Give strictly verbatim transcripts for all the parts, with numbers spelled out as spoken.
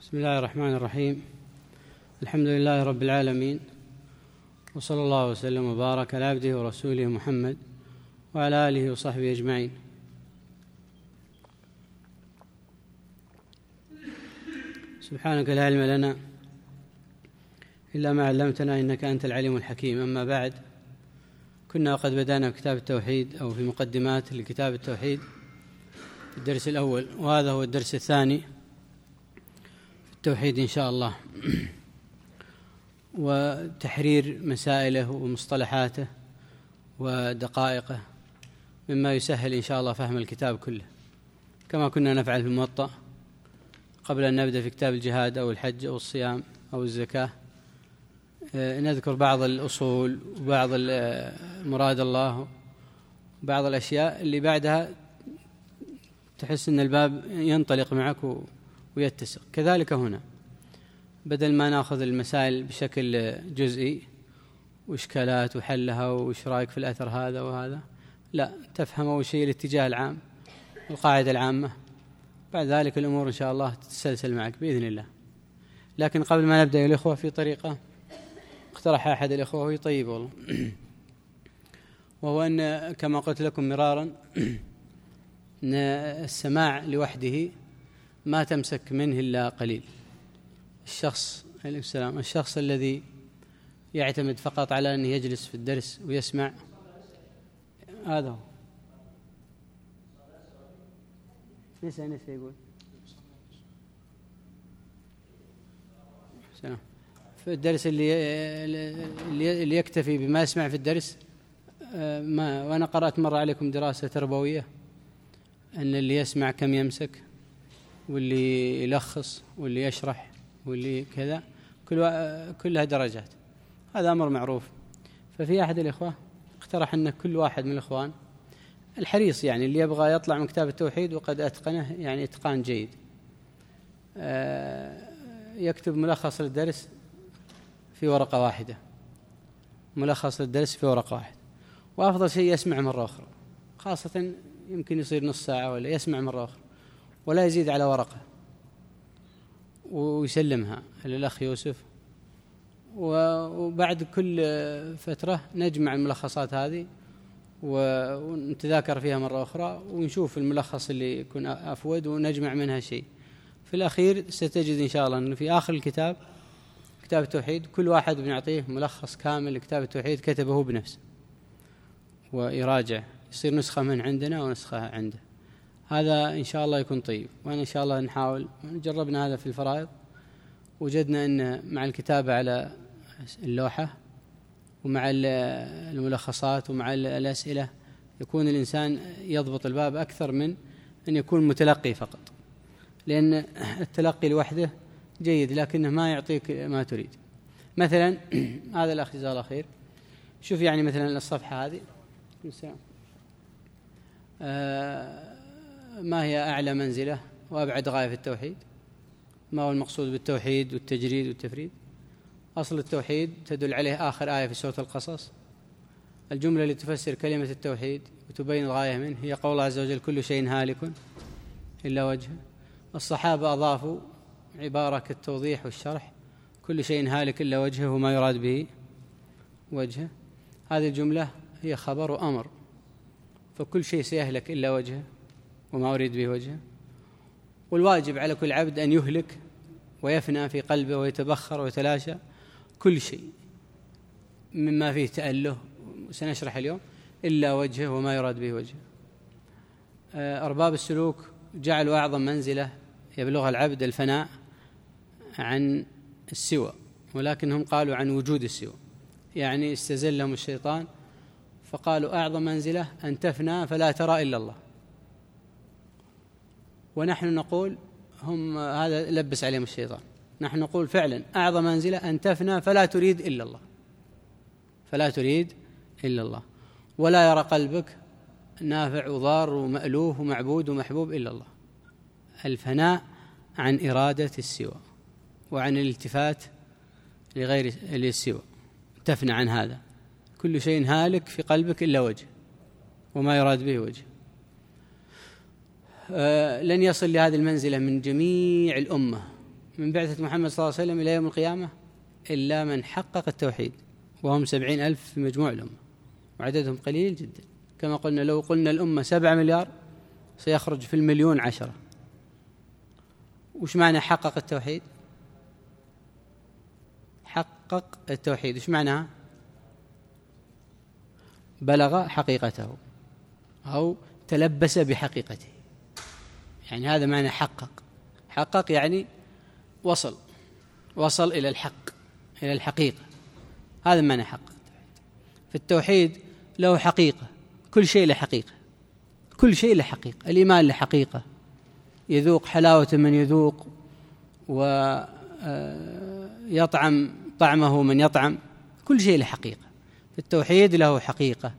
بسم الله الرحمن الرحيم. الحمد لله رب العالمين، وصلى الله وسلم وبارك على عبده ورسوله محمد وعلى آله وصحبه أجمعين. سبحانك لا علم لنا إلا ما علمتنا إنك أنت العليم الحكيم. أما بعد، كنا قد بدأنا كتاب التوحيد أو في مقدمات لكتاب التوحيد في الدرس الأول، وهذا هو الدرس الثاني في التوحيد إن شاء الله، وتحرير مسائله ومصطلحاته ودقائقه مما يسهل إن شاء الله فهم الكتاب كله، كما كنا نفعل في الموطأ قبل أن نبدأ في كتاب الجهاد أو الحج أو الصيام أو الزكاة. نذكر بعض الأصول وبعض مراد الله وبعض الأشياء اللي بعدها تحس أن الباب ينطلق معك ويتسق. كذلك هنا، بدل ما نأخذ المسائل بشكل جزئي وإشكالات وحلها وإيش رأيك في الأثر هذا وهذا، لا، تفهم أول شيء الاتجاه العام والقاعدة العامة، بعد ذلك الأمور إن شاء الله تتسلسل معك بإذن الله. لكن قبل ما نبدأ يا الإخوة، في طريقة اقترح أحد الإخوة وهي طيب والله، وهو أن كما قلت لكم مرارا أن السماع لوحده ما تمسك منه إلا قليل. الشخص السلام الشخص الذي يعتمد فقط على أنه يجلس في الدرس ويسمع، هذا هو. نسى نسى يقول سلام. في الدرس اللي اللي يكتفي بما يسمع في الدرس، ما وأنا قرأت مرة عليكم دراسة تربوية أن اللي يسمع كم يمسك، واللي يلخص واللي يشرح واللي كذا، كل كلها درجات. هذا أمر معروف. ففي أحد الإخوة اقترح أن كل واحد من الإخوان الحريص، يعني اللي يبغى يطلع من كتاب التوحيد وقد أتقنه يعني إتقان جيد، يكتب ملخص للدرس في ورقة واحدة، ملخص للدرس في ورقة واحدة، وأفضل شيء يسمع مرة أخرى، خاصة يمكن يصير نص ساعة ولا يسمع مرة أخرى، ولا يزيد على ورقة، ويسلمها للأخ يوسف. وبعد كل فترة نجمع الملخصات هذه ونتذاكر فيها مرة أخرى، ونشوف الملخص اللي يكون أفود ونجمع منها شيء. في الأخير ستجد إن شاء الله أنه في آخر الكتاب، كتاب التوحيد، كل واحد بنعطيه ملخص كامل لكتاب التوحيد كتبه بنفسه ويراجع، يصير نسخة من عندنا ونسخة عنده. هذا إن شاء الله يكون طيب، وأنا إن شاء الله نحاول. جربنا هذا في الفرائض، وجدنا أن مع الكتابة على اللوحة ومع الملخصات ومع الأسئلة يكون الإنسان يضبط الباب أكثر من أن يكون متلقي فقط، لأن التلقي لوحده جيد لكنه ما يعطيك ما تريد. مثلا هذا الأخ جزاه الله خير، شوف يعني مثلا الصفحة هذه، آه ما هي أعلى منزلة وأبعد غاية في التوحيد؟ ما هو المقصود بالتوحيد والتجريد والتفريد؟ أصل التوحيد تدل عليه آخر آية في سورة القصص. الجملة اللي تفسر كلمة التوحيد وتبين الغاية منه هي قول الله عز وجل: كل شيء هالك إلا وجهه. الصحابة أضافوا عبارة كالتوضيح والشرح: كل شيء هالك إلا وجهه، وما يراد به وجهه. هذه الجملة هي خبر وأمر، فكل شيء سيهلك إلا وجهه وما أريد به وجهه. والواجب على كل عبد أن يهلك ويفنى في قلبه ويتبخر ويتلاشى كل شيء مما فيه تأله، سنشرح اليوم، إلا وجهه وما يراد به وجهه. أرباب السلوك جعلوا أعظم منزلة يبلغها العبد الفناء عن السوى، ولكنهم قالوا عن وجود السوى، يعني استزلهم الشيطان فقالوا أعظم منزلة أن تفنى فلا ترى إلا الله. ونحن نقول هم هذا لبس عليهم الشيطان، نحن نقول فعلا أعظم منزلة أن تفنى فلا تريد إلا الله، فلا تريد إلا الله، ولا يرى قلبك نافع وضار ومألوه ومعبود ومحبوب إلا الله. الفناء عن إرادة السوى وعن الالتفات لغير السوى، تفنى عن هذا. كل شيء هالك في قلبك إلا وجه وما يراد به وجه. لن يصل لهذه المنزلة من جميع الأمة من بعثة محمد صلى الله عليه وسلم إلى يوم القيامة إلا من حقق التوحيد، وهم سبعين ألف في مجموع الأمة، وعددهم قليل جدا. كما قلنا لو قلنا الأمة سبعة مليار سيخرج في المليون عشرة. وش معنى حقق التوحيد؟ حقق التوحيد وش معناها؟ بلغ حقيقته أو تلبس بحقيقته، يعني هذا معنى حقق. حقق يعني وصل وصل إلى الحق، إلى الحقيقة، هذا معنى حقق. في التوحيد له حقيقة، كل شيء له حقيقة، كل شيء له حقيقة. الإيمان له حقيقة، يذوق حلاوة من يذوق، ويطعم طعمه من يطعم، كل شيء له حقيقة. في التوحيد له حقيقة.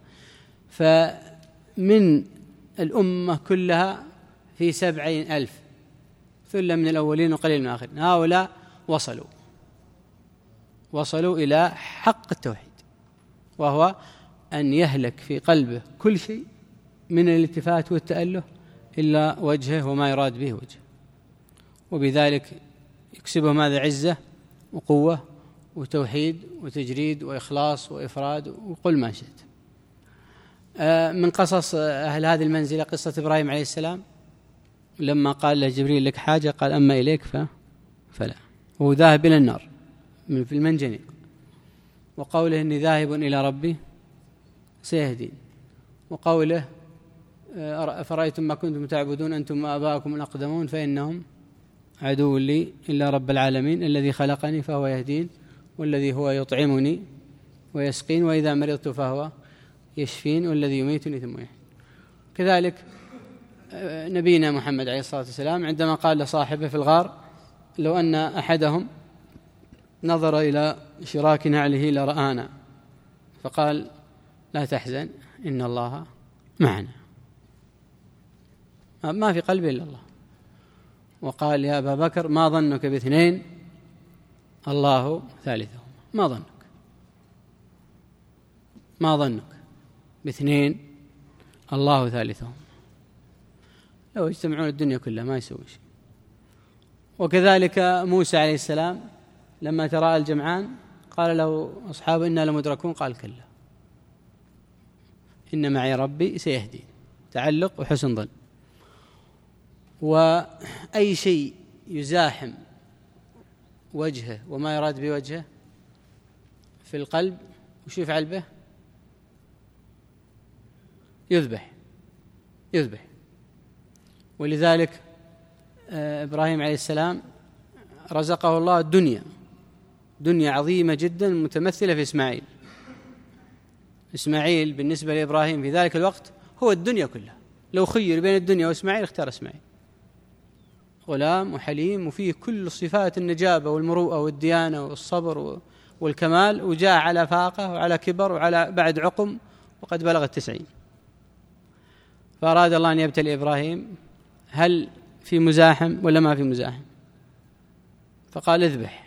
فمن الأمة كلها في سبعين ألف، ثلة من الأولين وقليل من الآخرين، هؤلاء وصلوا وصلوا إلى حق التوحيد، وهو أن يهلك في قلبه كل شيء من الالتفات والتأله إلا وجهه وما يراد به وجهه، وبذلك يكسبه ماذا؟ عزة وقوة وتوحيد وتجريد وإخلاص وإفراد، وقل ما شئت. من قصص أهل هذه المنزلة قصة إبراهيم عليه السلام، لما قال له جبريل لك حاجة، قال أما إليك فلا، وهو ذاهب إلى النار في المنجنيق، وقوله إني ذاهب إلى ربي سيهدين، وقوله أفرأيتم ما كنتم تعبدون أنتم وآباؤكم الأقدمون فإنهم عدو لي إلا رب العالمين الذي خلقني فهو يهدين والذي هو يطعمني ويسقين وإذا مرضت فهو يشفين والذي يميتني ثم يحيين. كذلك نبينا محمد عليه الصلاة والسلام عندما قال لصاحبه في الغار لو أن أحدهم نظر إلى شراك نعله لرآنا، فقال لا تحزن إن الله معنا، ما في قلبه إلا الله. وقال يا أبا بكر ما ظنك باثنين الله ثالثهم، ما ظنك ما ظنك باثنين الله ثالثهم، لو يجتمعون الدنيا كلها ما يسوي شيء. وكذلك موسى عليه السلام لما تراءى الجمعان قال له أصحابه إنا لمدركون، قال كلا إن معي ربي سيهدين، تعلق وحسن ظن. وأي شيء يزاحم وجهه وما يراد بوجهه في القلب وش يفعل به؟ يذبح يذبح. ولذلك إبراهيم عليه السلام رزقه الله الدنيا، دنيا عظيمة جدا متمثلة في إسماعيل. إسماعيل بالنسبة لإبراهيم في ذلك الوقت هو الدنيا كلها، لو خير بين الدنيا وإسماعيل اختار إسماعيل، غلام وحليم وفيه كل صفات النجابة والمروءة والديانة والصبر والكمال، وجاء على فاقة وعلى كبر وعلى بعد عقم وقد بلغ التسعين. فأراد الله أن يبتلي إبراهيم، هل في مزاحم ولا ما في مزاحم؟ فقال اذبح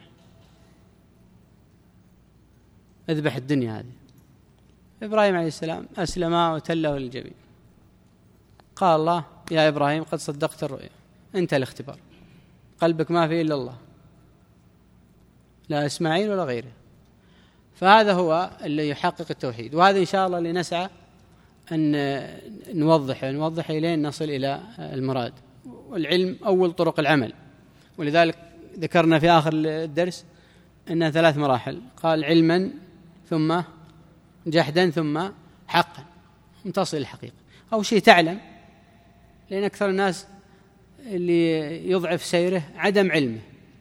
اذبح الدنيا هذه. إبراهيم عليه السلام أسلم وتله للجبين. قال الله يا إبراهيم قد صدقت الرؤيا، انت الاختبار، قلبك ما فيه إلا الله، لا إسماعيل ولا غيره. فهذا هو اللي يحقق التوحيد، وهذا إن شاء الله اللي نسعى أن نوضح نوضح إليه نصل إلى المراد. والعلم أول طرق العمل، ولذلك ذكرنا في آخر الدرس أنها ثلاث مراحل، قال علما ثم جحدا ثم حقا، تصل الحقيقة. أو شيء تعلم، لأن أكثر الناس اللي يضعف سيره عدم علمه.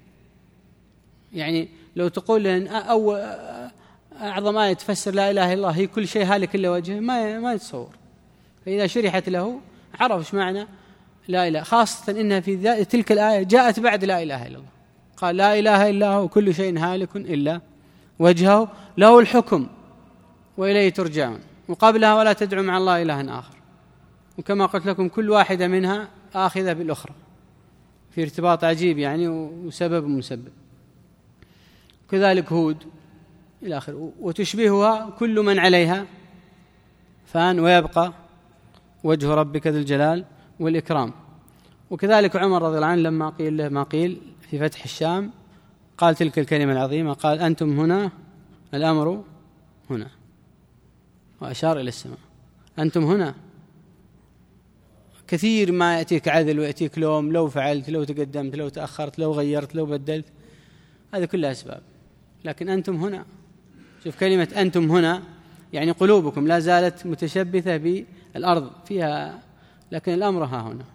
يعني لو تقول له أو أعظم آية تفسر لا إله إلا الله هي كل شيء هالك إلا وجهه، ما ما يتصور. فإذا شرحت له عرف إيش معنى لا إله، خاصة إنها في تلك الآية جاءت بعد لا إله إلا الله، قال لا إله إلا هو كل شيء هالك إلا وجهه له الحكم وإليه ترجعون، وقبلها ولا تدعوا مع الله إلها آخر. وكما قلت لكم كل واحدة منها آخذة بالأخرى في ارتباط عجيب يعني، وسبب ومسبب. كذلك هود إلى آخره. وتشبهها كل من عليها فان ويبقى وجه ربك ذو الجلال والإكرام. وكذلك عمر رضي الله عنه لما قيل له ما قيل في فتح الشام قال تلك الكلمة العظيمة، قال أنتم هنا، الأمر هنا، وأشار إلى السماء. أنتم هنا. كثير ما يأتيك عدل ويأتيك لوم، لو فعلت، لو تقدمت، لو تأخرت، لو غيرت، لو بدلت، هذه كلها أسباب. لكن أنتم هنا، شوف كلمة أنتم هنا يعني قلوبكم لا زالت متشبثة بالأرض فيها، لكن الأمر ها هنا.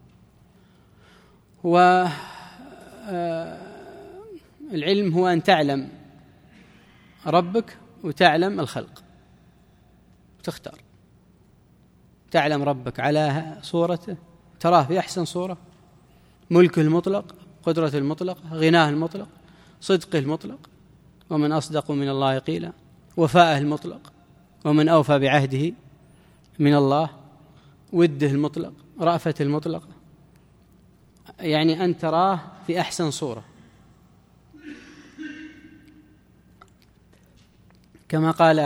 والعلم هو أن تعلم ربك وتعلم الخلق وتختار. تعلم ربك على صورته، تراه في أحسن صورة، ملكه المطلق، قدرته المطلقة، غناه المطلق، صدقه المطلق، ومن أصدق من الله قيلا، وفاءه المطلق، ومن أوفى بعهده من الله، وده المطلق، رأفته المطلقة، يعني أن تراه في أحسن صورة، كما قال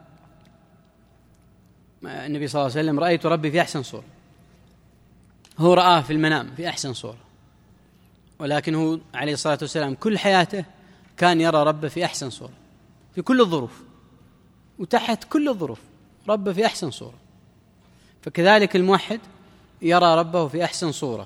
النبي صلى الله عليه وسلم: رأيت ربي في أحسن صورة. هو رآه في المنام في أحسن صورة، ولكن هو عليه الصلاة والسلام كل حياته كان يرى ربه في أحسن صورة في كل الظروف، وتحت كل الظروف ربه في أحسن صورة. فكذلك الموحد يرى ربه في أحسن صورة،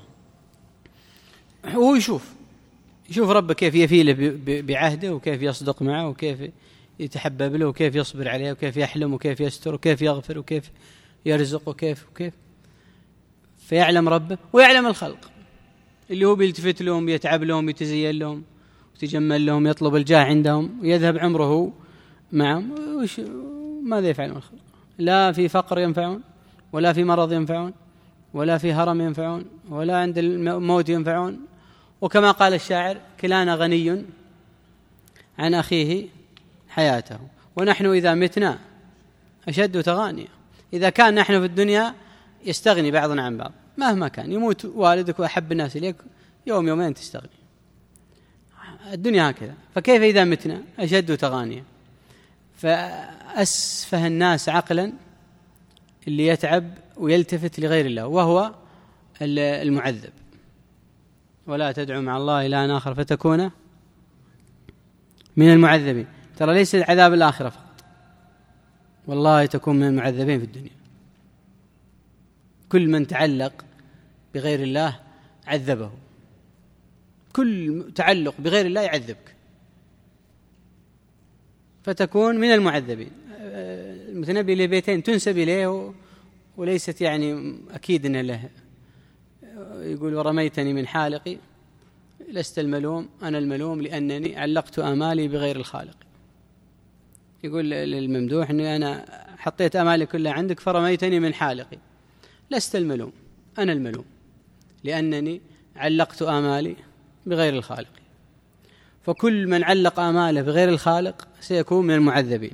هو يشوف يشوف ربه كيف يفي له بعهده، وكيف يصدق معه، وكيف يتحبب له، وكيف يصبر عليه، وكيف يحلم، وكيف يستر، وكيف يغفر، وكيف يرزق، وكيف وكيف فيعلم ربه ويعلم الخلق اللي هو بيلتفت لهم، يتعب لهم، يتزين لهم، ويتجمل لهم، يطلب الجاه عندهم، ويذهب عمره معهم. وش ماذا يفعلون الخلق؟ لا في فقر ينفعون، ولا في مرض ينفعون، ولا في هرم ينفعون، ولا عند الموت ينفعون. وكما قال الشاعر: كلانا غني عن أخيه حياته، ونحن إذا متنا أشد تغانيا. إذا كان نحن في الدنيا يستغني بعضنا عن بعض، مهما كان يموت والدك وأحب الناس إليك يوم يومين تستغني، الدنيا هكذا. فكيف إذا متنا أشد تغانيا؟ فأسفه الناس عقلا اللي يتعب ويلتفت لغير الله، وهو المعذب. ولا تدعو مع الله إلها آخر فتكون من المعذبين. ترى ليس العذاب الآخرة فقط، والله تكون من المعذبين في الدنيا. كل من تعلق بغير الله عذبه، كل تعلق بغير الله يعذبك، فتكون من المعذبين. المتنبي له بيتين تنسب إليه وليست يعني أكيد أنه له، يقول: ورميتني من حالقي لست الملوم، أنا الملوم لأنني علقت آمالي بغير الخالق. يقول للممدوح أني أنا حطيت آمالي كلها عندك فرميتني من حالقي، لست الملوم، أنا الملوم لأنني علقت آمالي بغير الخالق. فكل من علق آماله بغير الخالق سيكون من المعذبين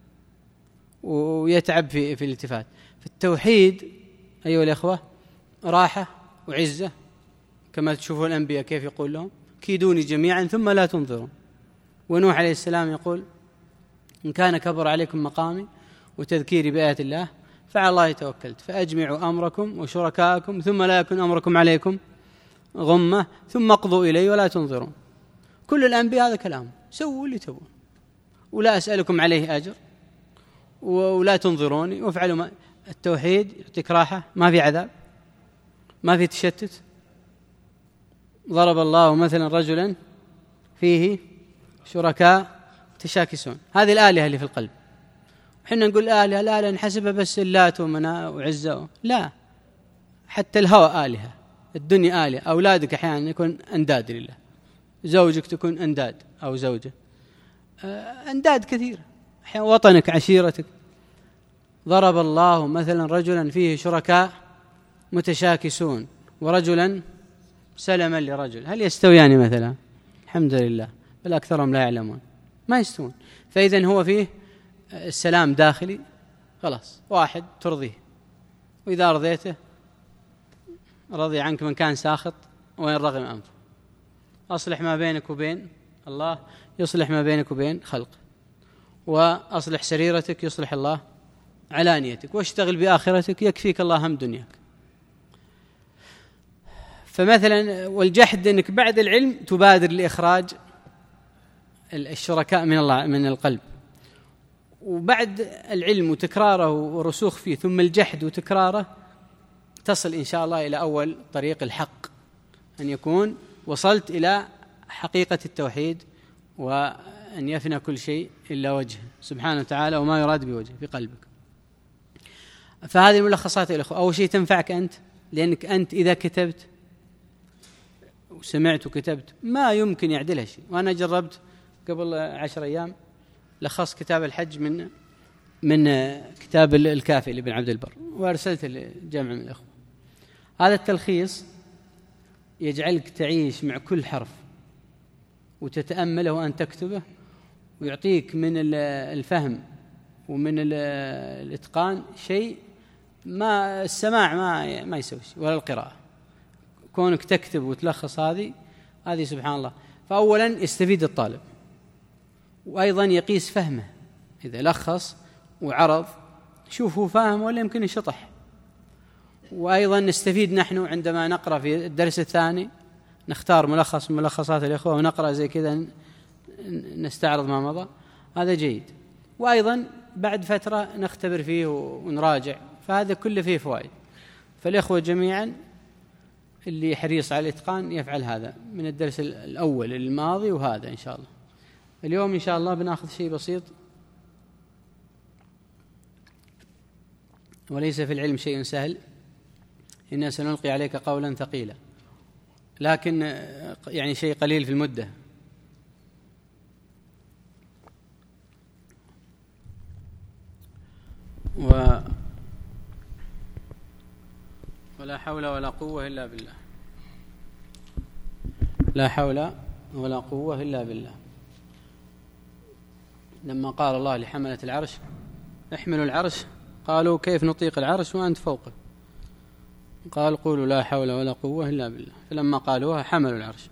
ويتعب في, في الالتفات. في التوحيد أيها الأخوة راحة وعزة، كما تشوفوا الأنبياء كيف يقول لهم: كيدوني جميعا ثم لا تنظرون. ونوح عليه السلام يقول: إن كان كبر عليكم مقامي وتذكيري بآيات الله فعلى الله توكلت فأجمعوا أمركم وشركاءكم ثم لا يكن أمركم عليكم غمة ثم اقضوا إلي ولا تنظرون. كل الأنبياء هذا كلام: سووا اللي تبون، ولا أسألكم عليه أجر، ولا تنظروني، وافعلوا ما. التوحيد يعطيك راحة، ما في عذاب، ما في تشتت. ضرب الله مثلا رجلا فيه شركاء تشاكسون. هذه الآلهة اللي في القلب. حنا نقول آلهة، لا لا نحسبها بس اللات ومناء وعزة، لا، حتى الهوى آلهة، الدنيا آلهة، أولادك أحيانا يكون أنداد لله، زوجك تكون أنداد أو زوجة أنداد كثير، أحيانا وطنك، عشيرتك. ضرب الله مثلا رجلا فيه شركاء متشاكسون ورجلا سلما لرجل، هل يستويان مثلا؟ الحمد لله، بل أكثرهم لا يعلمون، ما يستوون. فإذن هو فيه السلام داخلي، خلاص واحد ترضيه، وإذا رضيته رضي عنك من كان ساخط وإن رغم أنفه. أصلح ما بينك وبين الله يصلح ما بينك وبين خلق، وأصلح سريرتك يصلح الله علانيتك، واشتغل بآخرتك يكفيك الله هم دنياك. فمثلا والجحد أنك بعد العلم تبادر لإخراج الشركاء من الله من القلب، وبعد العلم وتكراره ورسوخ فيه ثم الجحد وتكراره تصل إن شاء الله إلى أول طريق الحق، أن يكون وصلت إلى حقيقة التوحيد، وأن يفنى كل شيء إلا وجهه سبحانه وتعالى وما يراد بوجهه في قلبك. فهذه الملخصات يا الأخوة. أول شيء تنفعك أنت، لأنك أنت إذا كتبت وسمعت وكتبت ما يمكن يعدلها شيء. وأنا جربت قبل عشر أيام لخص كتاب الحج من من كتاب الكافي لابن عبد البر، وأرسلت لجمع من الأخوة. هذا التلخيص يجعلك تعيش مع كل حرف وتتأمله وأن تكتبه، ويعطيك من الفهم ومن الإتقان شيء ما السماع ما ما يسوي شيء، ولا القراءة. كونك تكتب وتلخص هذه هذه سبحان الله. فأولا يستفيد الطالب، وأيضا يقيس فهمه. إذا لخص وعرض شوف هو فاهم ولا يمكن يشطح. وأيضا نستفيد نحن عندما نقرأ في الدرس الثاني، نختار ملخص من ملخصات الإخوة ونقرأ زي كذا نستعرض ما مضى، هذا جيد. وأيضا بعد فترة نختبر فيه ونراجع، فهذا كله فيه فوائد. فالإخوة جميعا اللي حريص على الإتقان يفعل هذا من الدرس الأول الماضي وهذا إن شاء الله. اليوم إن شاء الله بناخذ شيء بسيط، وليس في العلم شيء سهل، إنا سنلقي عليك قولا ثقيلا، لكن يعني شيء قليل في المدة. و ولا حول ولا قوة إلا بالله، لا حول ولا قوة إلا بالله. لما قال الله لحملة العرش احملوا العرش قالوا كيف نطيق العرش وأنت فوقه، قال قولوا لا حول ولا قوة إلا بالله، فلما قالوها حملوا العرش.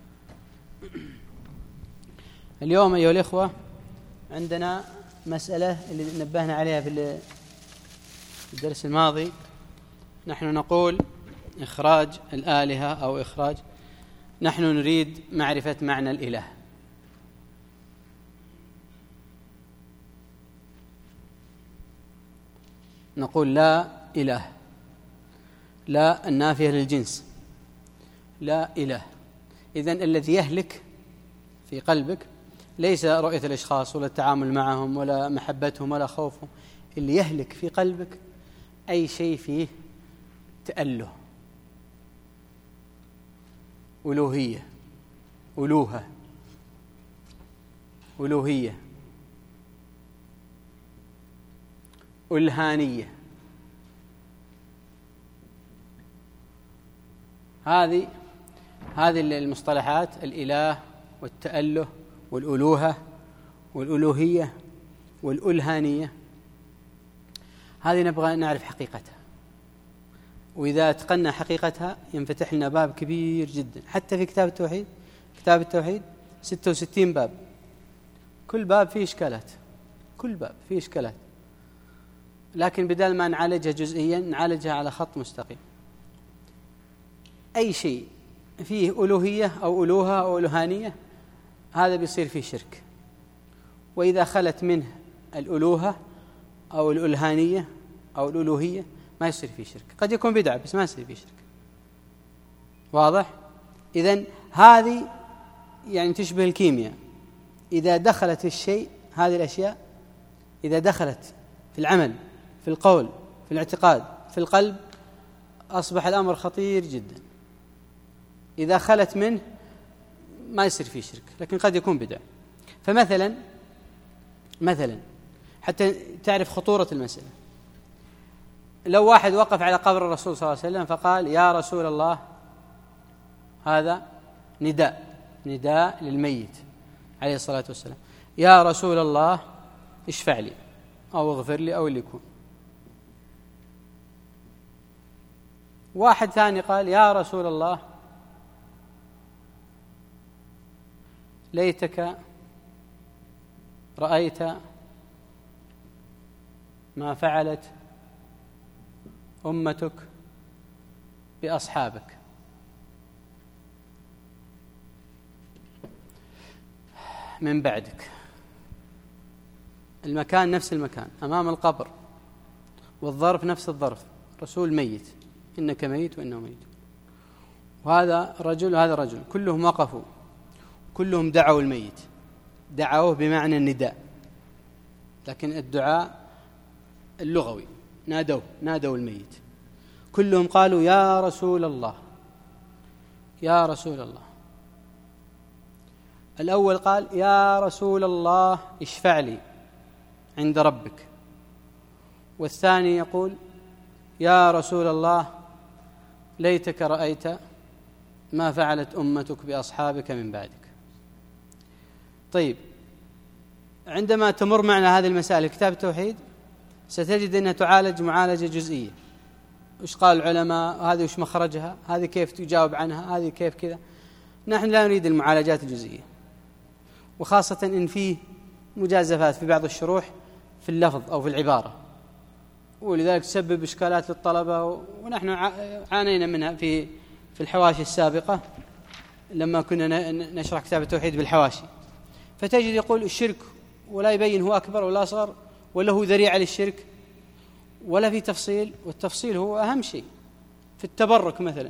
اليوم أيها الإخوة عندنا مسألة اللي نبهنا عليها في الدرس الماضي. نحن نقول إخراج الآلهة أو إخراج، نحن نريد معرفة معنى الإله. نقول لا إله، لا النافية للجنس، لا إله. إذن الذي يهلك في قلبك ليس رؤية الأشخاص ولا التعامل معهم ولا محبتهم ولا خوفهم، اللي يهلك في قلبك أي شيء فيه تأله، ألوهية، ألوهة، ألوهية، ألهانية. هذه هذه المصطلحات، الإله والتأله والألوهة والألوهية والألهانية، هذه نبغى نعرف حقيقتها. وإذا أتقنا حقيقتها ينفتح لنا باب كبير جدا. حتى في كتاب التوحيد، كتاب التوحيد ستة وستين باب، كل باب فيه إشكالات، كل باب فيه إشكالات، لكن بدل ما نعالجها جزئيا نعالجها على خط مستقيم. أي شيء فيه ألوهية أو ألوهة أو ألوهانية هذا بيصير فيه شرك. وإذا خلت منه الألوهة أو الألهانية أو الألوهية ما يصير فيه شرك. قد يكون بدعة بس ما يصير فيه شرك. واضح؟ إذن هذه يعني تشبه الكيمياء. إذا دخلت الشيء، هذه الأشياء إذا دخلت في العمل، في القول، في الاعتقاد، في القلب، أصبح الأمر خطير جدا. إذا خلت منه ما يصير فيه شرك، لكن قد يكون بدعة. فمثلا مثلا حتى تعرف خطورة المسألة، لو واحد وقف على قبر الرسول صلى الله عليه وسلم فقال يا رسول الله، هذا نداء نداء للميت عليه الصلاة والسلام، يا رسول الله اشفع لي أو اغفر لي أو اللي يكون. واحد ثاني قال يا رسول الله ليتك رأيت ما فعلت أمتك بأصحابك. من بعدك. المكان نفس المكان أمام القبر، والظرف نفس الظرف، رسول ميت، إنك ميت وإنه ميت. وهذا رجل وهذا رجل، كلهم وقفوا، كلهم دعوا الميت، دعوه بمعنى النداء، لكن الدعاء اللغوي، نادوا نادوا الميت، كلهم قالوا يا رسول الله يا رسول الله. الأول قال يا رسول الله اشفع لي عند ربك، والثاني يقول يا رسول الله ليتك رأيت ما فعلت أمتك بأصحابك من بعدك. طيب، عندما تمر معنا هذه المسائل كتاب التوحيد ستجد أنها تعالج معالجة جزئية. وش قال العلماء، هذه وش مخرجها، هذه كيف تجاوب عنها، هذه كيف كذا. نحن لا نريد المعالجات الجزئية، وخاصة إن فيه مجازفات في بعض الشروح في اللفظ أو في العبارة، ولذلك تسبب إشكالات للطلبة، ونحن عانينا منها في في الحواشي السابقة لما كنا نشرح كتاب التوحيد بالحواشي. فتجد يقول الشرك ولا يبين هو أكبر ولا أصغر ولا هو ذريعة للشرك ولا في تفصيل، والتفصيل هو أهم شيء. في التبرك مثلا،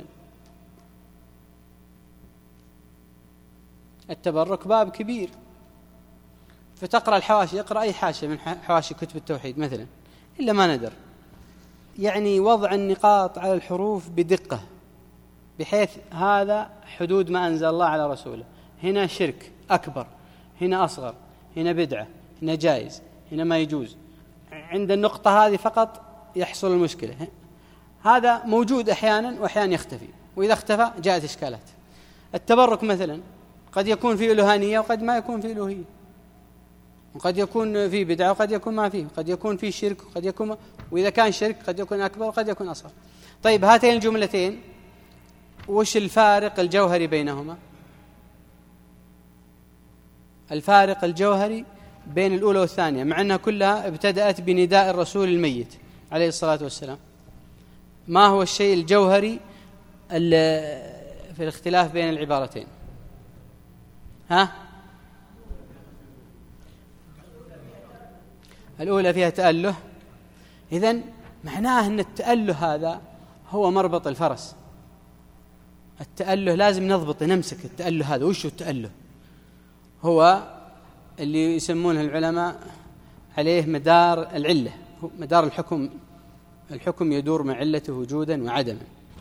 التبرك باب كبير، فتقرأ الحواشي، اقرأ أي حاشية من حواشي كتب التوحيد مثلا إلا ما ندر، يعني وضع النقاط على الحروف بدقة، بحيث هذا حدود ما أنزل الله على رسوله، هنا شرك أكبر، هنا أصغر، هنا بدعة، هنا جائز، هنا ما يجوز. عند النقطة هذه فقط يحصل المشكلة. هذا موجود أحيانا وأحيانا يختفي، وإذا اختفى جاءت إشكالات. التبرك مثلا قد يكون فيه ألوهانية وقد ما يكون فيه ألوهية، وقد يكون فيه بدعة وقد يكون ما فيه، قد يكون فيه شرك وقد يكون ما، وإذا كان شرك قد يكون أكبر وقد يكون أصغر. طيب، هاتين الجملتين وش الفارق الجوهري بينهما؟ الفارق الجوهري بين الأولى والثانية، مع أنها كلها ابتدأت بنداء الرسول الميت عليه الصلاة والسلام، ما هو الشيء الجوهري في الاختلاف بين العبارتين؟ ها؟ الأولى فيها تأله، إذن معناه أن التأله هذا هو مربط الفرس. التأله لازم نضبط نمسك التأله هذا. وش التأله؟ هو اللي يسمونه العلماء عليه مدار العلة، مدار الحكم. الحكم يدور مع علته وجودا وعدما،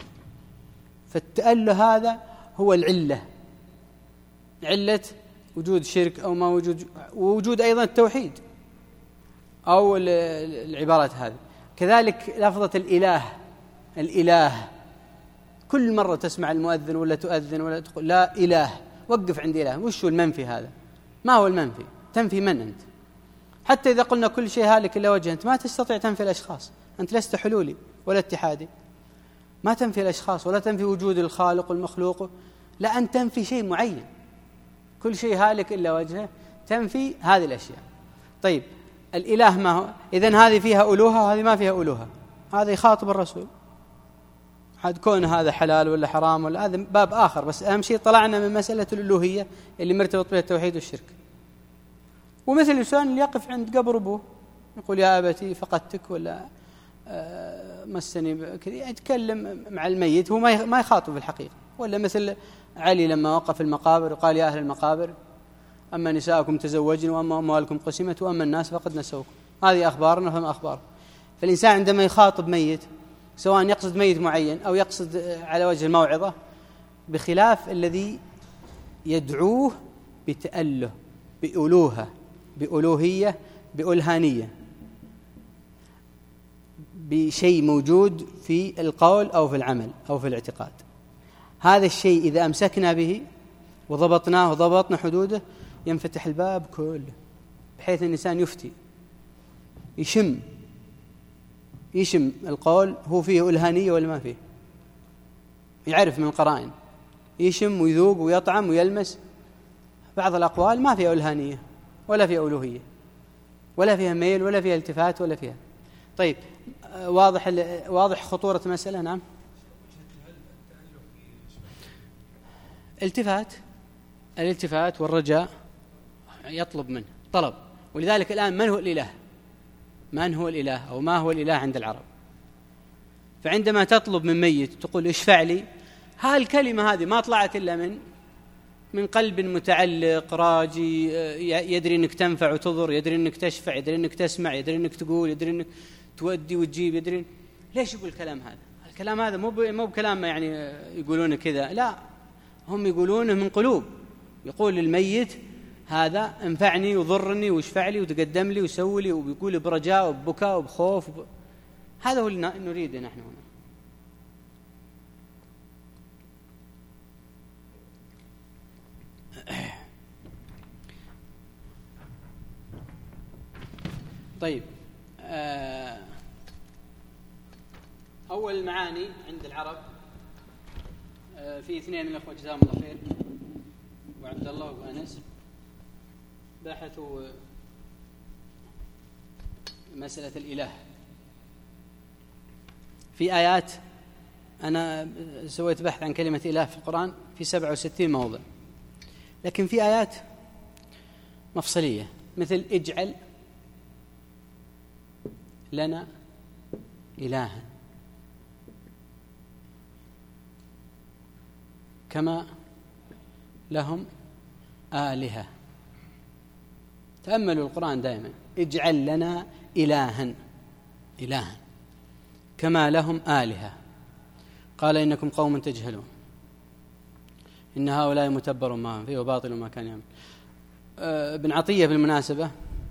فالتأله هذا هو العلة، علة وجود شرك أو ما وجود، ووجود أيضا التوحيد أو العبارات هذه. كذلك لفظة الإله، الإله كل مرة تسمع المؤذن ولا تؤذن ولا تقول لا إله، وقف عند إله. وش هو المنفي هذا؟ ما هو المنفي؟ تنفي من أنت؟ حتى إذا قلنا كل شيء هالك إلا وجه، أنت ما تستطيع تنفي الأشخاص، أنت لست حلولي ولا اتحادي، ما تنفي الأشخاص ولا تنفي وجود الخالق والمخلوق، لا، أنت تنفي شيء معين. كل شيء هالك إلا وجهه، تنفي هذه الأشياء. طيب، الإله ما هو؟ إذن هذه فيها ألوهة وهذه ما فيها ألوهة، هذا يخاطب الرسول. عاد كون هذا حلال ولا حرام ولا هذا باب آخر، بس أهم شيء طلعنا من مسألة الألوهية اللي مرتبط بها التوحيد والشرك. ومثل الإنسان اللي يقف عند قبر أبوه يقول يا أبتي فقدتك ولا مسني كذا، يتكلم مع الميت، هو ما يخاطب في الحقيقة. ولا مثل علي لما وقف المقابر وقال يا أهل المقابر أما نساءكم تزوجن وأما أموالكم قسمت وأما الناس فقد نسوكم، هذه أخبارنا فما أخبار. فالإنسان عندما يخاطب ميت، سواء يقصد ميت معين أو يقصد على وجه الموعظة، بخلاف الذي يدعوه بتأله، بألوهة، بألوهية، بألهانية، بشيء موجود في القول أو في العمل أو في الاعتقاد. هذا الشيء إذا أمسكنا به وضبطناه وضبطنا حدوده ينفتح الباب كله، بحيث الإنسان يفتي، يشم يشم القول هو فيه ألهانية ولا ما فيه، يعرف من القرائن، يشم ويذوق ويطعم ويلمس. بعض الأقوال ما فيها ألهانية ولا فيها ألوهية ولا فيها ميل ولا فيها التفات ولا فيها. طيب، واضح واضح خطورة المسألة. نعم، التفات الالتفات والرجاء يطلب منه طلب. ولذلك الآن من هو الإله؟ من هو الإله أو ما هو الإله عند العرب؟ فعندما تطلب من ميت تقول اشفع لي، ها الكلمة هذه ما طلعت إلا من من قلب متعلق راجي، يدري أنك تنفع وتضر، يدري أنك تشفع، يدري أنك تسمع، يدري أنك تقول، يدري أنك تودي وتجيب، يدري. ليش يقول الكلام هذا؟ الكلام هذا مو مو بكلام يعني يقولون كذا، لا، هم يقولونه من قلوب. يقول للميت هذا انفعني وضرني واشفع لي وتقدم لي وسوي لي، وبيقول برجاء وببكاء وبخوف وب... هذا هو اللي نريده نحن هنا. طيب، أول المعاني عند العرب في اثنين من الأخوة جزاهم الله خير، وعبد الله وأنس، بحثوا مسألة الإله في آيات. أنا سويت بحث عن كلمة إله في القرآن في سبعة وستين موضع، لكن في آيات مفصلية مثل اجعل لنا إلها كما لهم آلهة. تأملوا القرآن دائما، اجعل لنا إلها إلها كما لهم آلهة. قال إنكم قوم تجهلون إن هؤلاء متبر ما هم فيه وباطل ما كان يعمل. ابن عطية بالمناسبة،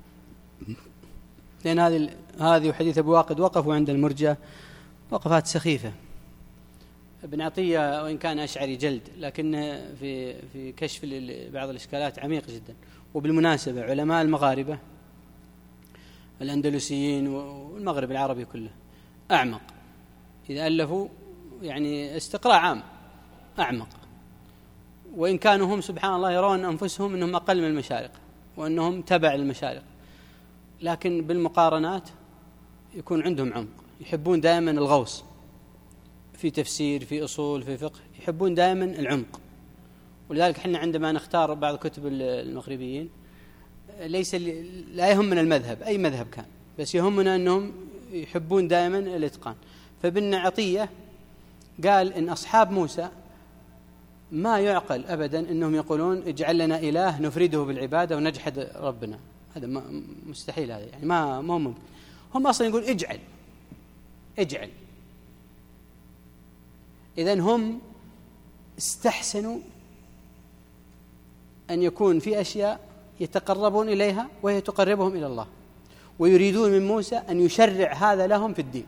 لأن هذه هذه وحديث أبو واقد وقفوا عند المرجئة وقفات سخيفة. ابن عطية وإن كان أشعري جلد، لكن في في كشف بعض الإشكالات عميق جدا. وبالمناسبة علماء المغاربة الأندلسيين والمغرب العربي كله أعمق، إذا ألفوا يعني استقراء عام أعمق، وإن كانوا هم سبحان الله يرون أنفسهم أنهم أقل من المشارق وأنهم تبع المشارق، لكن بالمقارنات يكون عندهم عمق. يحبون دائما الغوص في تفسير، في أصول، في فقه، يحبون دائما العمق. ولذلك احنا عندما نختار بعض كتب المغربيين ليس لا يهمنا المذهب، أي مذهب كان، بس يهمنا أنهم يحبون دائما الإتقان. فابن عطية قال إن أصحاب موسى ما يعقل أبدا أنهم يقولون اجعل لنا إله نفرده بالعبادة ونجحد ربنا، هذا مستحيل، هذا يعني ما مو ممكن. هم أصلا يقول اجعل اجعل. إذن هم استحسنوا أن يكون في أشياء يتقربون إليها وهي تقربهم إلى الله، ويريدون من موسى أن يشرع هذا لهم في الدين.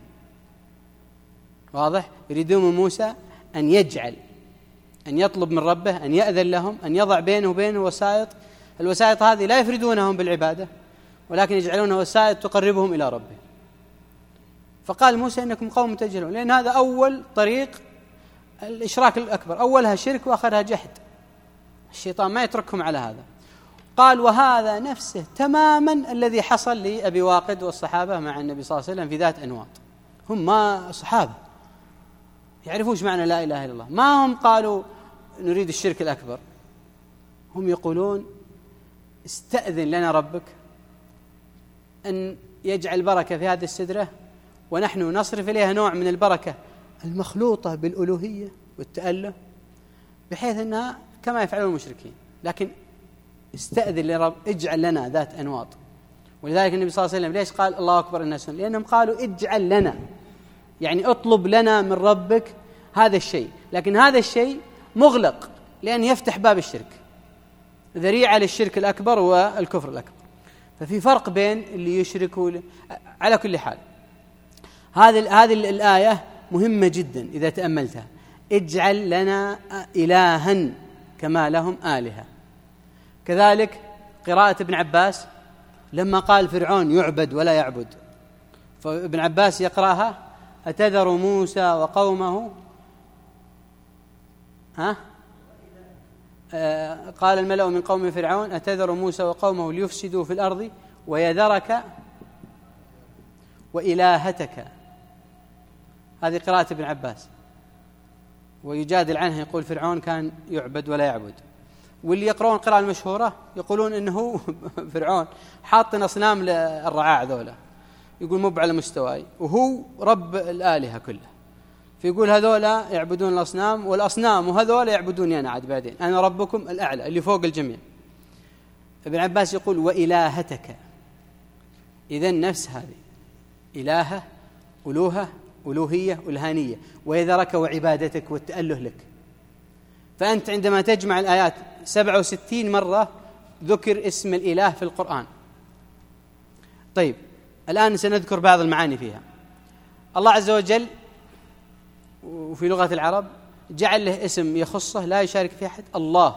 واضح؟ يريدون من موسى أن يجعل، أن يطلب من ربه أن يأذن لهم، أن يضع بينه وبين وسائط. الوسائط هذه لا يفردونهم بالعبادة، ولكن يجعلونها وسائط تقربهم إلى ربه. فقال موسى إنكم قوم تجهلون، لأن هذا أول طريق الإشراك الأكبر، أولها شرك وآخرها جحد. الشيطان ما يتركهم على هذا. قال وهذا نفسه تماما الذي حصل لأبي واقد والصحابة مع النبي صلى الله عليه وسلم في ذات أنواط. هم ما صحابة يعرفوش معنى لا إله إلا الله، ما هم قالوا نريد الشرك الأكبر، هم يقولون استأذن لنا ربك أن يجعل بركة في هذه السدرة، ونحن نصرف إليها نوع من البركة المخلوطة بالألوهية والتأله، بحيث أنها كما يفعلون المشركين، لكن استأذن لرب اجعل لنا ذات أنواط. ولذلك النبي صلى الله عليه وسلم ليش قال الله أكبر الناس؟ لأنهم قالوا اجعل لنا، يعني اطلب لنا من ربك هذا الشيء، لكن هذا الشيء مغلق لأن يفتح باب الشرك، ذريعة للشرك الأكبر والكفر الأكبر. ففي فرق بين اللي يشركوا ل... على كل حال هذه هذه الآية مهمة جدا إذا تأملتها، اجعل لنا إلها كما لهم آلهة. كذلك قراءة ابن عباس لما قال فرعون يعبد ولا يعبد، فابن عباس يقرأها أتذر موسى وقومه ها آه قال الملأ من قوم فرعون أتذر موسى وقومه ليفسدوا في الأرض ويذرك وإلهتك. هذه قراءة ابن عباس، ويجادل عنها يقول فرعون كان يعبد ولا يعبد. واللي يقرون القراءة المشهورة يقولون إنه فرعون حاطن أصنام للرعاع ذولا، يقول مو على مستواي، وهو رب الآلهة كلها، فيقول هذولا يعبدون الأصنام، والأصنام وهذولا يعبدوني أنا عاد بعدين، أنا ربكم الأعلى اللي فوق الجميع. ابن عباس يقول وإلهتك، إذن نفس هذه إلهة، ألوهة، ألوهية، ألهانية، ويذرك وعبادتك والتأله لك. فأنت عندما تجمع الآيات سبعة وستين مرة ذكر اسم الإله في القرآن. طيب الآن سنذكر بعض المعاني فيها. الله عز وجل وفي لغة العرب جعل له اسم يخصه لا يشارك فيه أحد، الله.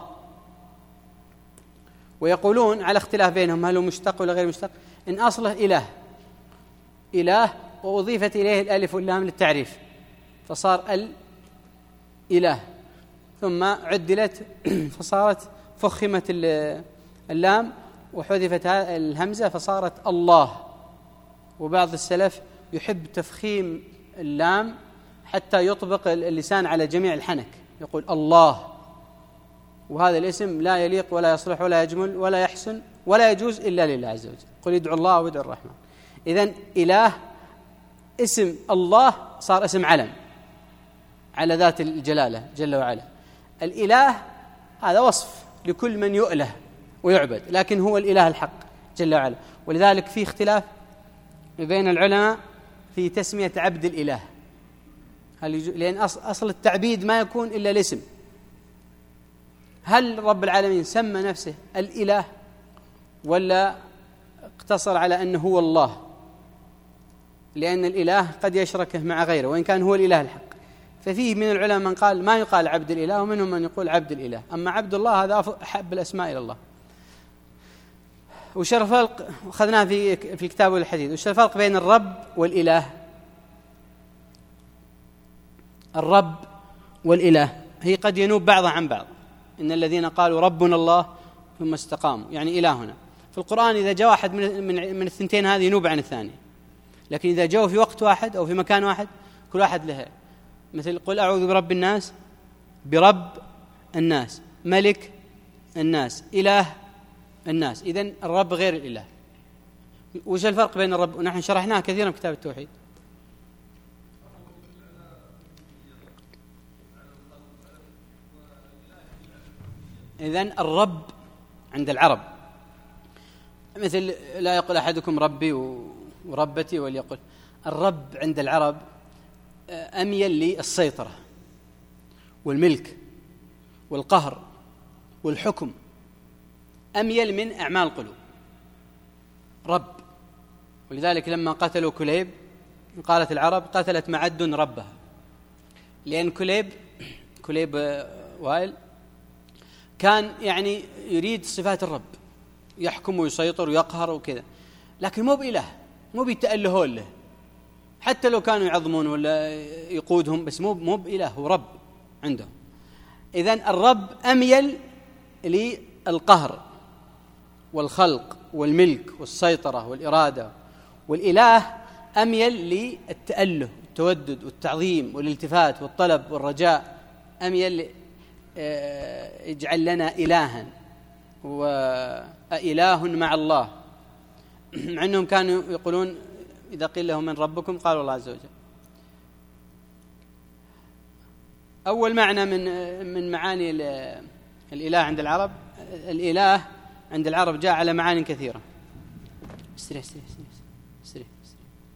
ويقولون على اختلاف بينهم هل هو مشتق ولا غير مشتق، إن أصله إله، إله وأضيفت إليه الألف واللام للتعريف فصار الإله، ثم عدلت فصارت فخمت اللام وحذفت الهمزة فصارت الله. وبعض السلف يحب تفخيم اللام حتى يطبق اللسان على جميع الحنك، يقول الله، وهذا الاسم لا يليق ولا يصلح ولا يجمل ولا يحسن ولا يجوز إلا لله عز وجل، قل ادعوا الله وادعوا الرحمن. إذن إله اسم الله صار اسم علم على ذات الجلالة جل وعلا. الإله هذا وصف لكل من يؤله ويعبد، لكن هو الإله الحق جل وعلا. ولذلك في اختلاف بين العلماء في تسمية عبد الإله، هل لأن أصل التعبيد ما يكون إلا الاسم. هل رب العالمين سمى نفسه الإله ولا اقتصر على أنه هو الله؟ لأن الإله قد يشركه مع غيره وإن كان هو الإله الحق. ففيه من العلماء من قال ما يقال عبد الإله، ومنهم من يقول عبد الإله. أما عبد الله هذا أحب الأسماء إلى الله. وش الفرق؟ أخذناه في في الكتاب والحديث. وش الفرق بين الرب والإله؟ الرب والإله هي قد ينوب بعضها عن بعض. إن الذين قالوا ربنا الله ثم استقاموا، يعني إلهنا. في القرآن إذا جاء واحد من من, من الثنتين هذه ينوب عن الثاني، لكن إذا جاءوا في وقت واحد أو في مكان واحد كل واحد له، مثل قل أعوذ برب الناس، برب الناس، ملك الناس، إله الناس. إذن الرب غير الإله. وش الفرق بين الرب؟ ونحن شرحناه كثيرا في كتاب التوحيد. إذن الرب عند العرب مثل لا يقول أحدكم ربي وربتي وليقول. الرب عند العرب أميل للسيطرة والملك والقهر والحكم، أميل من أعمال القلوب رب. ولذلك لما قتلوا كليب قالت العرب قتلت معد ربها، لأن كليب كليب وائل كان يعني يريد صفات الرب، يحكم ويسيطر ويقهر وكذا، لكن مو بإله، مو بيتألهون له، حتى لو كانوا يعظمون ولا يقودهم، بس مو مو بإله، هو رب عندهم. إذن الرب أميل للقهر والخلق والملك والسيطرة والإرادة، والإله أميل للتأله والتودد والتعظيم والالتفات والطلب والرجاء، أميل اجعل لنا إلها وإله مع الله. مع أنهم كانوا يقولون إذا قيل لهم من ربكم قالوا الله عز وجل. أول معنى من من معاني الإله عند العرب، الإله عند العرب جاء على معاني كثيرة. استريح استريح استريح استريح.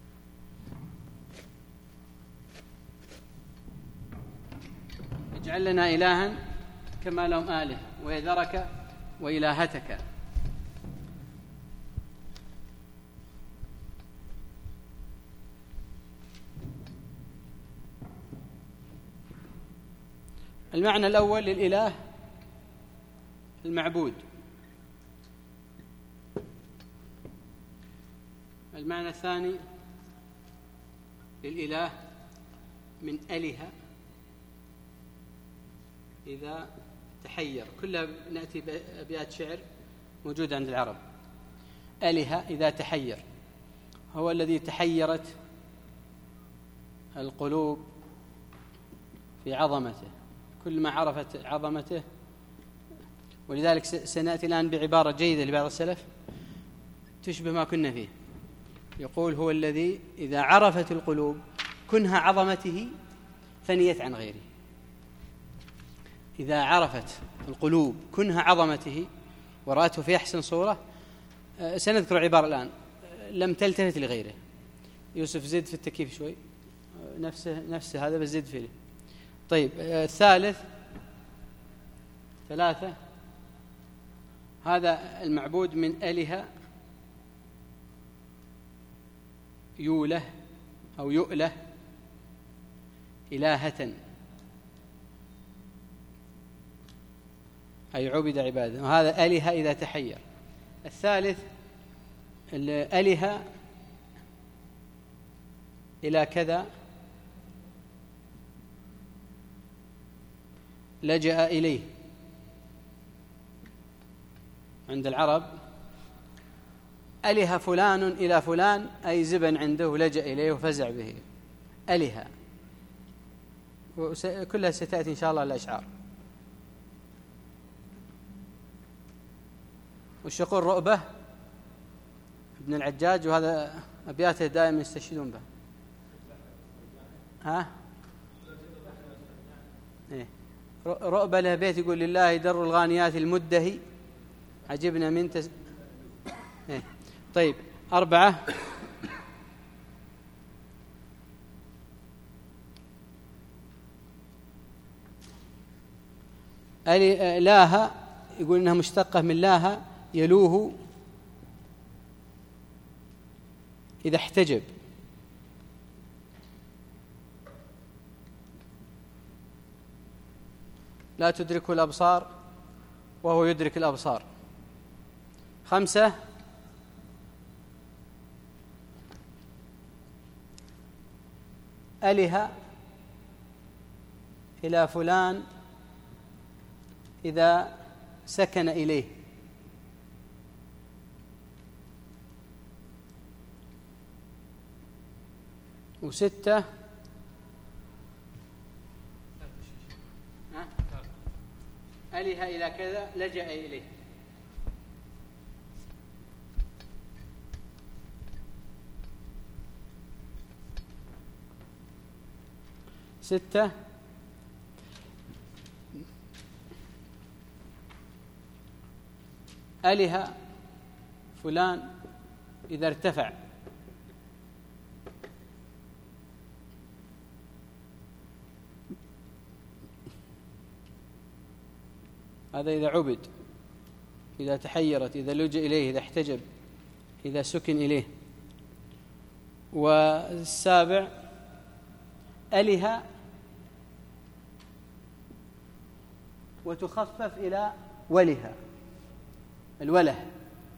اجعل لنا إلها كما لهم آله ويذرك وإلهتك. المعنى الأول للإله المعبود. المعنى الثاني للإله من أله إذا تحير، كلها نأتي بأبيات شعر موجودة عند العرب. أله إذا تحير، هو الذي تحيرت القلوب في عظمته، كل ما عرفت عظمته ولذلك سنأتي الآن بعبارة جيدة لبعض السلف تشبه ما كنا فيه. يقول: هو الذي إذا عرفت القلوب كنها عظمته ثنيت عن غيره. إذا عرفت القلوب كنها عظمته ورأته في أحسن صورة، سنذكر عبارة الآن، لم تلتفت لغيره. يوسف زد في التكييف شوي، نفسه نفسه هذا بزد فيه. طيب، الثالث ثلاثة، هذا المعبود من آلهة يوله أو يؤله إلهة، أي عبد عبادة، وهذا آلهة إذا تحير. الثالث الآلهة إلى كذا لجأ إليه. عند العرب أله فلان إلى فلان، أي زبن عنده لجأ إليه وفزع به، أله. كلها ستأتي إن شاء الله الأشعار. وش يقول رؤبة ابن العجاج، وهذا أبياته دائما يستشهدون به. ها إيه؟ رؤبة له بيت يقول: لله در الغانيات المدهي عجبنا من تس... إيه؟ طيب، أربعة، لاها، يقول إنها مشتقة من لاها يلوه إذا احتجب. لا تدركه الأبصار وهو يدرك الأبصار. خمسة، أله إلى فلان إذا سكن إليه. وستة، أله إلى كذا لجأ إليه. ستة، أله فلان إذا ارتفع. هذا إذا عبد، إذا تحيرت، إذا لجأ إليه، إذا احتجب، إذا سكن إليه. والسابع، أله وتخفف إلى ولها، الوله،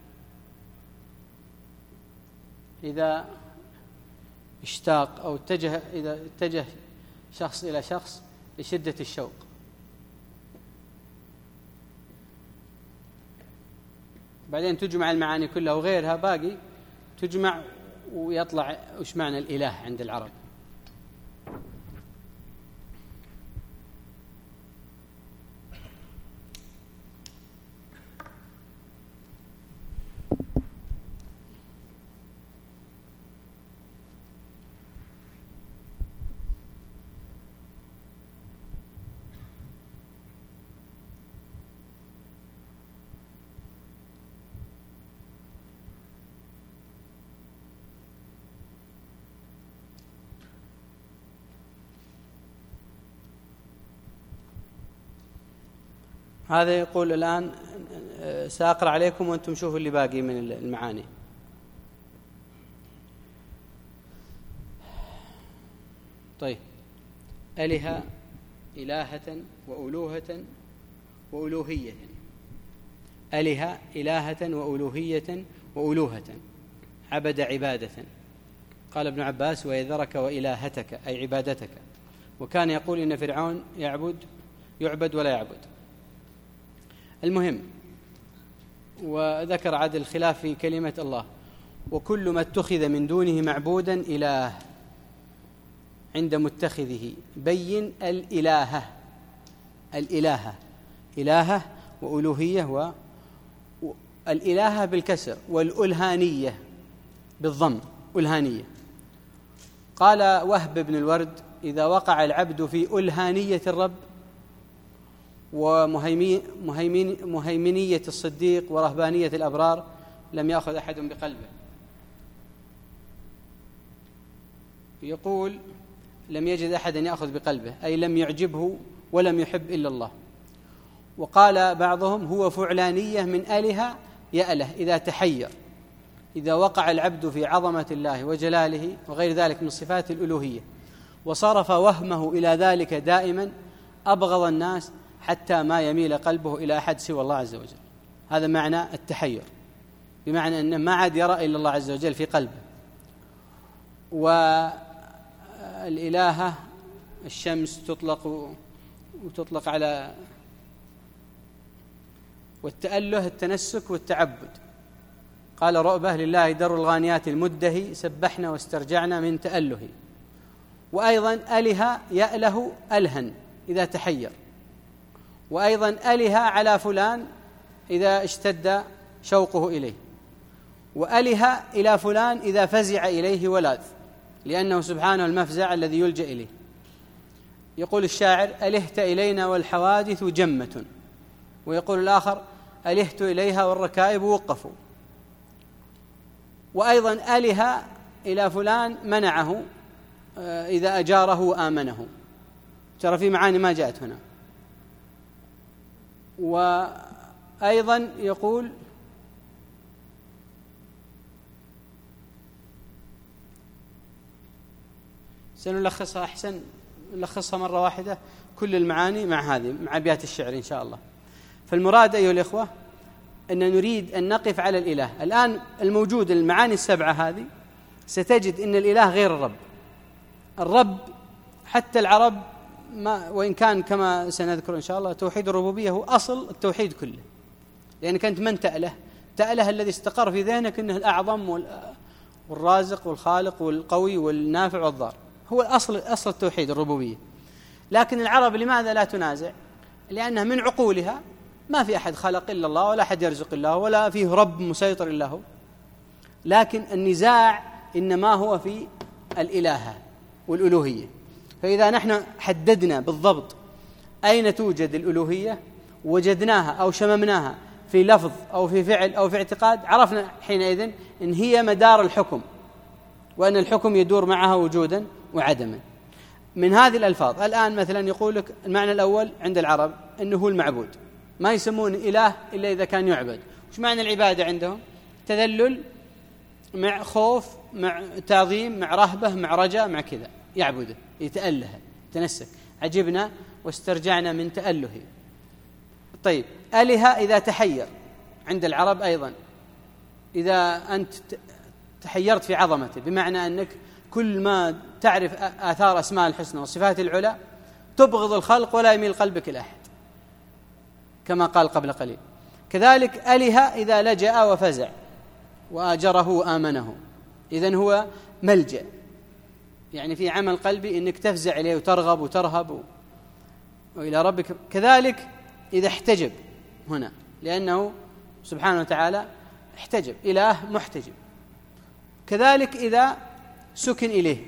إذا اشتاق أو اتجه، إذا اتجه شخص إلى شخص لشدة الشوق. بعدين تجمع المعاني كلها وغيرها باقي، تجمع ويطلع وش معنى الإله عند العرب. هذا يقول الآن سأقرأ عليكم وأنتم شوفوا اللي باقي من المعاني. طيب، أله إلهة وألوهة وألوهية. أله إلهة وألوهية وألوهة، عبد عبادة. قال ابن عباس: ويذرك وإلهتك، أي عبادتك. وكان يقول إن فرعون يعبد يعبد ولا يعبد. المهم، وذكر عدل الخلاف في كلمة الله: وكل ما اتخذ من دونه معبودا إله عند متخذه، بين الإلهة. الإلهة إلهة وألوهية والإلهة بالكسر، والألهانية بالضم، ألهانية. قال وهب بن الورد: إذا وقع العبد في ألهانية الرب ومهيمنية الصديق ورهبانية الأبرار لم يأخذ أحد بقلبه. يقول لم يجد أحدا يأخذ بقلبه، أي لم يعجبه ولم يحب إلا الله. وقال بعضهم: هو فعلانية من آلهة يأله إذا تحير، إذا وقع العبد في عظمة الله وجلاله وغير ذلك من صفات الألوهية وصرف وهمه إلى ذلك دائما، أبغض الناس حتى ما يميل قلبه إلى أحد سوى الله عز وجل. هذا معنى التحير، بمعنى أنه ما عاد يرى إلا الله عز وجل في قلبه. والإلهة الشمس تطلق وتطلق على، والتأله التنسك والتعبد. قال رؤبة: لله در الغانيات المدهي سبحنا واسترجعنا من تأله. وأيضا أله يأله ألهن إذا تحير، وأيضا أله على فلان إذا اشتد شوقه إليه، وأله إلى فلان إذا فزع إليه ولاذ، لأنه سبحانه المفزع الذي يلجأ إليه. يقول الشاعر: ألهت إلينا والحوادث جمة، ويقول الآخر: ألهت إليها والركائب وقفوا. وأيضا أله إلى فلان منعه إذا أجاره وآمنه. ترى في معاني ما جاءت هنا. وأيضا يقول: سنلخصها أحسن، نلخصها مرة واحدة كل المعاني مع هذه، مع أبيات الشعر إن شاء الله. فالمراد أيها الإخوة أن نريد أن نقف على الإله. الآن الموجود المعاني السبعة هذه ستجد أن الإله غير الرب. الرب حتى العرب ما، وإن كان كما سنذكر إن شاء الله توحيد الربوبية هو أصل التوحيد كله، لأنك أنت من تأله؟ تأله الذي استقر في ذهنك أنه الأعظم والرازق والخالق والقوي والنافع والضار، هو أصل أصل التوحيد الربوبية. لكن العرب لماذا لا تنازع؟ لأنها من عقولها ما في أحد خلق إلا الله، ولا أحد يرزق إلا هو، ولا فيه رب مسيطر إلا هو. لكن النزاع إنما هو في الإلهة والألوهية. فإذا نحن حددنا بالضبط أين توجد الألوهية وجدناها أو شممناها في لفظ أو في فعل أو في اعتقاد، عرفنا حينئذ إن هي مدار الحكم، وأن الحكم يدور معها وجودا وعدما. من هذه الألفاظ الآن مثلا يقول لك المعنى الأول عند العرب أنه هو المعبود، ما يسمون إله إلا إذا كان يعبد. وش معنى العبادة عندهم؟ تذلل مع خوف مع تعظيم مع رهبة مع رجاء مع كذا، يعبده يتأله تنسك. عجبنا واسترجعنا من تأله. طيب، أله إذا تحير عند العرب أيضا، إذا أنت تحيرت في عظمته، بمعنى أنك كل ما تعرف آثار أسماء الحسنى والصفات العلى تبغض الخلق ولا يميل قلبك إلى أحد، كما قال قبل قليل. كذلك أله إذا لجأ وفزع وآجره وآمنه، إذن هو ملجأ، يعني في عمل قلبي أنك تفزع إليه وترغب وترهب وإلى ربك. كذلك إذا احتجب هنا، لأنه سبحانه وتعالى احتجب، إله محتجب. كذلك إذا سكن إليه،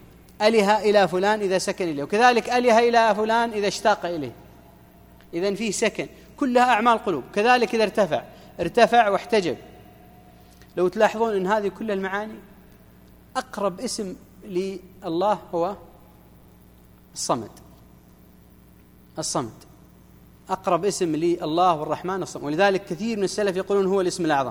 أله إلى فلان إذا سكن إليه، وكذلك أله إلى فلان إذا اشتاق إليه. إذن فيه سكن، كلها أعمال قلوب. كذلك إذا ارتفع ارتفع واحتجب. لو تلاحظون أن هذه كل المعاني أقرب اسم لله هو الصمد. الصمد أقرب اسم لله والرحمن الصمد، ولذلك كثير من السلف يقولون هو الاسم الأعظم،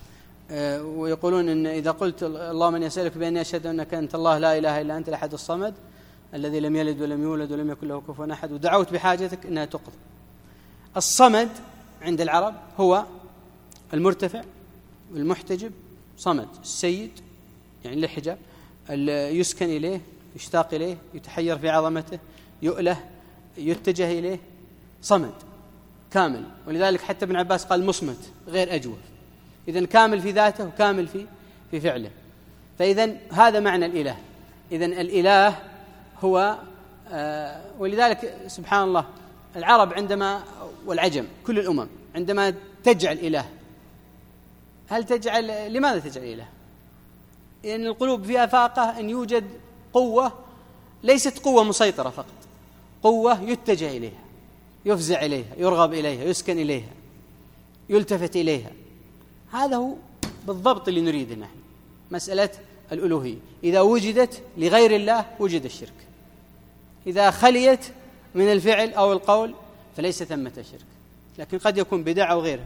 ويقولون إن إذا قلت اللهم إني أسألك بأني أشهد أنك أنت الله لا إله إلا أنت الأحد الصمد الذي لم يلد ولم يولد ولم يكن له كفوا أحد، ودعوت بحاجتك إنها تقضى. الصمد عند العرب هو المرتفع والمحتجب، صمد السيد يعني له حجاب، يسكن إليه، يشتاق إليه، يتحير في عظمته، يؤله، يتجه إليه، صمد كامل. ولذلك حتى ابن عباس قال مصمت غير أجوف، إذن كامل في ذاته وكامل في في فعله. فإذن هذا معنى الإله. إذن الإله هو آه ولذلك سبحان الله العرب عندما والعجم كل الأمم عندما تجعل إله، هل تجعل لماذا تجعل إله؟ لأن القلوب فيها فاقة أن يوجد قوة ليست قوة مسيطرة فقط، قوة يتجه إليها، يفزع إليها، يرغب إليها، يسكن إليها، يلتفت إليها. هذا هو بالضبط اللي نريده نحن، مسألة الألوهية. إذا وجدت لغير الله وجد الشرك، إذا خليت من الفعل أو القول فليس ثمة شرك، لكن قد يكون بدع أو غيرها.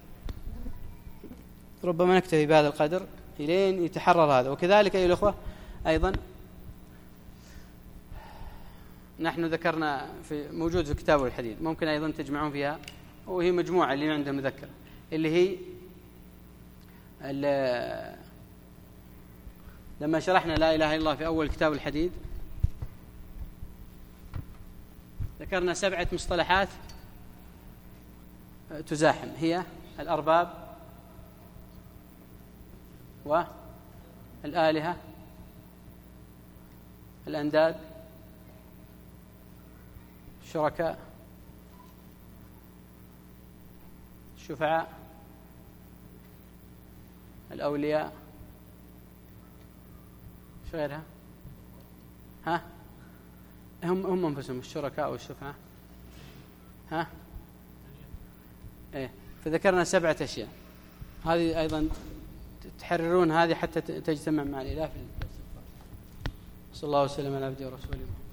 ربما نكتفي بهذا القدر إلين يتحرر هذا. وكذلك أيها الأخوة أيضا نحن ذكرنا في موجود في كتاب الحديد، ممكن أيضا تجمعون فيها، وهي مجموعة اللي عندها مذكرة، اللي هي لما شرحنا لا إله إلا الله في أول كتاب الحديد ذكرنا سبعة مصطلحات تزاحم، هي الأرباب والآلهة، الأنداد، الشركاء، الشفعاء، الأولياء، شو غيرها؟ ها؟ هم هم انفسهم الشركاء والشفعاء. ها؟ ايه، فذكرنا سبعة أشياء، هذه أيضا تحررون هذه حتى تجتمع مع الإله في الدرس. صلى الله وسلم على عبده ورسوله.